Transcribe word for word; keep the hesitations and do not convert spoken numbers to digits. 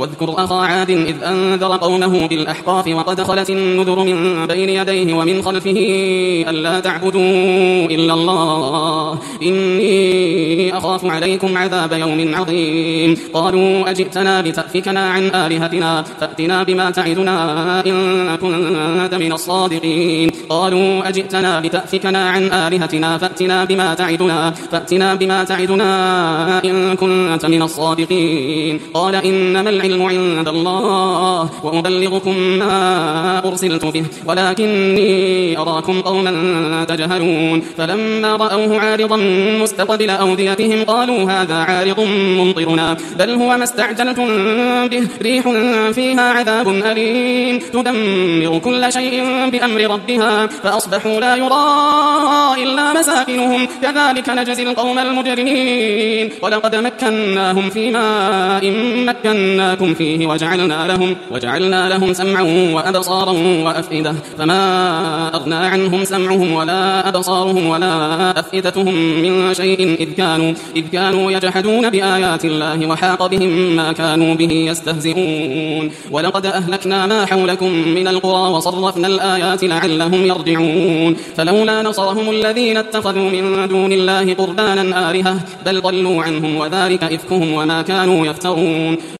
واذكر أخا عاد إذ أنذر قومه بالأحقاف وقد خلت النذر من بين يديه ومن خلفه ألا تعبدوا إلا الله إني أخاف عليكم عذاب يوم عظيم قالوا أجئتنا لتأفكنا عن آلهتنا فأتنا بما تعدنا إن كنت من الصادقين قالوا أجئتنا لتأفكنا عن آلهتنا فأتنا بما تعدنا فأتنا بما تعدنا إن كنت من الصادقين قال إنما العلم عند الله وأبلغكم ما أرسلت به ولكني أراكم قوما تجهلون فلما رأوه عارضا مستقبل أوديتهم قالوا هذا عارض ممطرنا بل هو ما استعجلتم به ريح فيها عذاب أليم تدمر كل شيء بأمر ربها فأصبحوا لا يرى إلا مساكنهم كذلك نجزي القوم المجرمين ولقد مكناهم في ماء مكناكم فيه وجعلنا لهم, وجعلنا لهم سمعا وأبصارا وأفئدة فما أغنى عنهم سمعهم ولا أبصارهم ولا أفئدتهم من شيء إذ كانوا, إذ كانوا يجحدون بآيات الله وحاق بهم ما كانوا به يستهزئون ولقد أهلكنا ما حولكم من القرى وصرفنا الآيات لعلهم يرجعون فلولا نصرهم الذين اتخذوا من دون الله قربانا آلهة بل ضلوا عنهم وذلك إفكهم وما كانوا يفترون